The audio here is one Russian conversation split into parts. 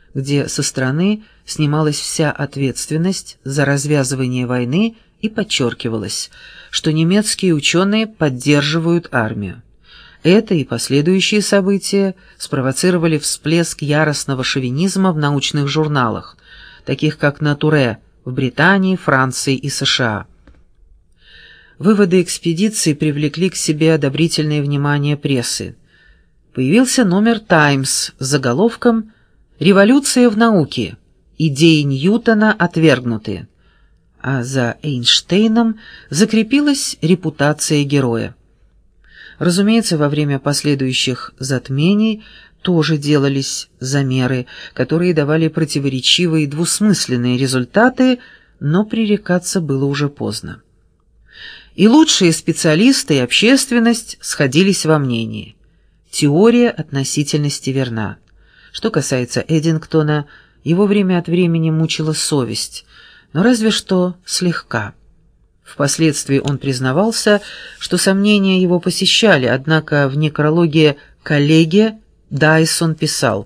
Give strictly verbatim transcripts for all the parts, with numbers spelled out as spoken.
где со стороны снималась вся ответственность за развязывание войны и подчеркивалось, что немецкие ученые поддерживают армию. Это и последующие события спровоцировали всплеск яростного шовинизма в научных журналах, таких как «Натуре» в Британии, Франции и США. Выводы экспедиции привлекли к себе одобрительное внимание прессы. Появился номер «Таймс» с заголовком «Революция в науке. Идеи Ньютона отвергнуты», а за Эйнштейном закрепилась репутация героя. Разумеется, во время последующих затмений тоже делались замеры, которые давали противоречивые и двусмысленные результаты, но пререкаться было уже поздно. И лучшие специалисты и общественность сходились во мнении. Теория относительности верна. Что касается Эддингтона, его время от времени мучила совесть, но разве что слегка. Впоследствии он признавался, что сомнения его посещали, однако в некрологе коллеги Дайсон писал: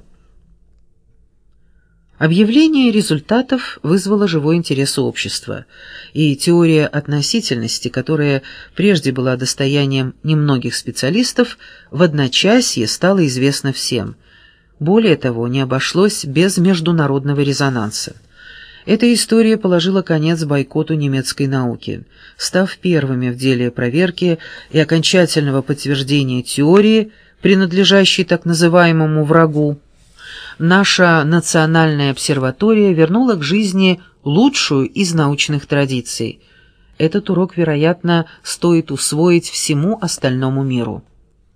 «Объявление результатов вызвало живой интерес у общества, и теория относительности, которая прежде была достоянием немногих специалистов, в одночасье стала известна всем. Более того, не обошлось без международного резонанса. Эта история положила конец бойкоту немецкой науки, став первыми в деле проверки и окончательного подтверждения теории, принадлежащей так называемому врагу. Наша национальная обсерватория вернула к жизни лучшую из научных традиций. Этот урок, вероятно, стоит усвоить всему остальному миру».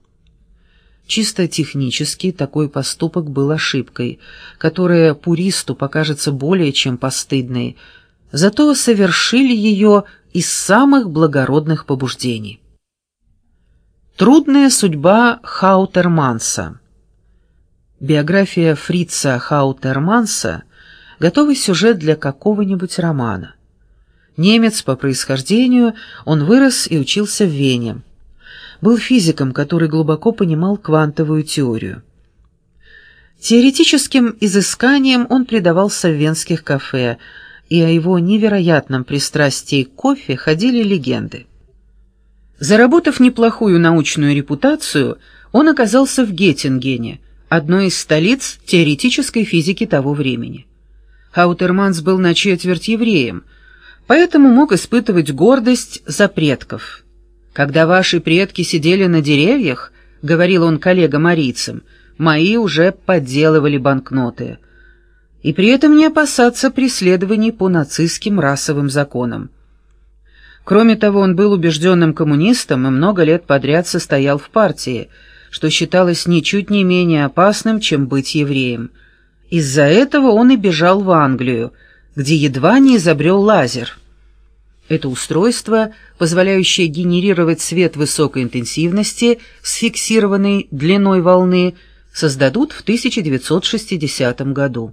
Чисто технически такой поступок был ошибкой, которая пуристу покажется более чем постыдной, зато совершили ее из самых благородных побуждений. Трудная судьба Хаутерманса. Биография Фрица Хаутерманса — готовый сюжет для какого-нибудь романа. Немец по происхождению, он вырос и учился в Вене. Был физиком, который глубоко понимал квантовую теорию. Теоретическим изысканиям он предавался в венских кафе, и о его невероятном пристрастии к кофе ходили легенды. Заработав неплохую научную репутацию, он оказался в Геттингене, одной из столиц теоретической физики того времени. Хаутерманс был на четверть евреем, поэтому мог испытывать гордость за предков. «Когда ваши предки сидели на деревьях, — говорил он коллегам-арийцам, — мои уже подделывали банкноты. И при этом не опасаться преследований по нацистским расовым законам». Кроме того, он был убежденным коммунистом и много лет подряд состоял в партии, что считалось ничуть не менее опасным, чем быть евреем. Из-за этого он и бежал в Англию, где едва не изобрел лазер. Это устройство, позволяющее генерировать свет высокой интенсивности с фиксированной длиной волны, создадут в тысяча девятьсот шестидесятом году.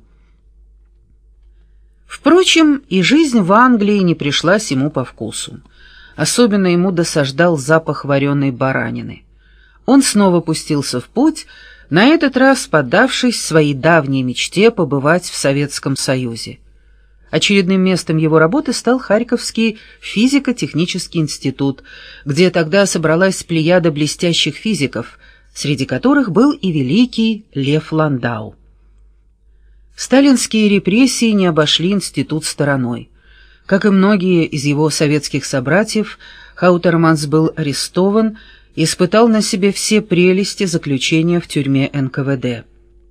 Впрочем, и жизнь в Англии не пришлась ему по вкусу. Особенно ему досаждал запах вареной баранины. Он снова пустился в путь, на этот раз поддавшись своей давней мечте побывать в Советском Союзе. Очередным местом его работы стал Харьковский физико-технический институт, где тогда собралась плеяда блестящих физиков, среди которых был и великий Лев Ландау. Сталинские репрессии не обошли институт стороной. Как и многие из его советских собратьев, Хаутерманс был арестован и испытал на себе все прелести заключения в тюрьме эн ка вэ дэ.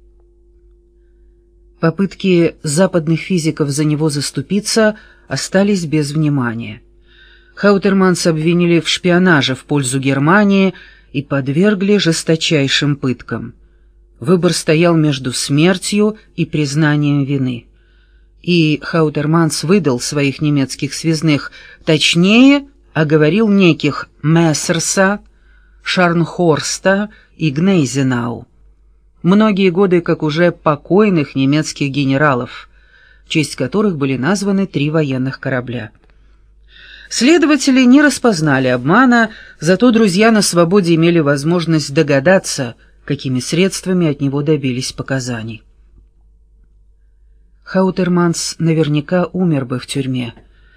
Попытки западных физиков за него заступиться остались без внимания. Хаутерманса обвинили в шпионаже в пользу Германии и подвергли жесточайшим пыткам. Выбор стоял между смертью и признанием вины. И Хаутерманс выдал своих немецких связных, точнее, оговорил неких Мессерса, Шарнхорста и Гнейзенау. Многие годы как уже покойных немецких генералов, в честь которых были названы три военных корабля. Следователи не распознали обмана, зато друзья на свободе имели возможность догадаться, какими средствами от него добились показаний. Хаутерманс наверняка умер бы в тюрьме.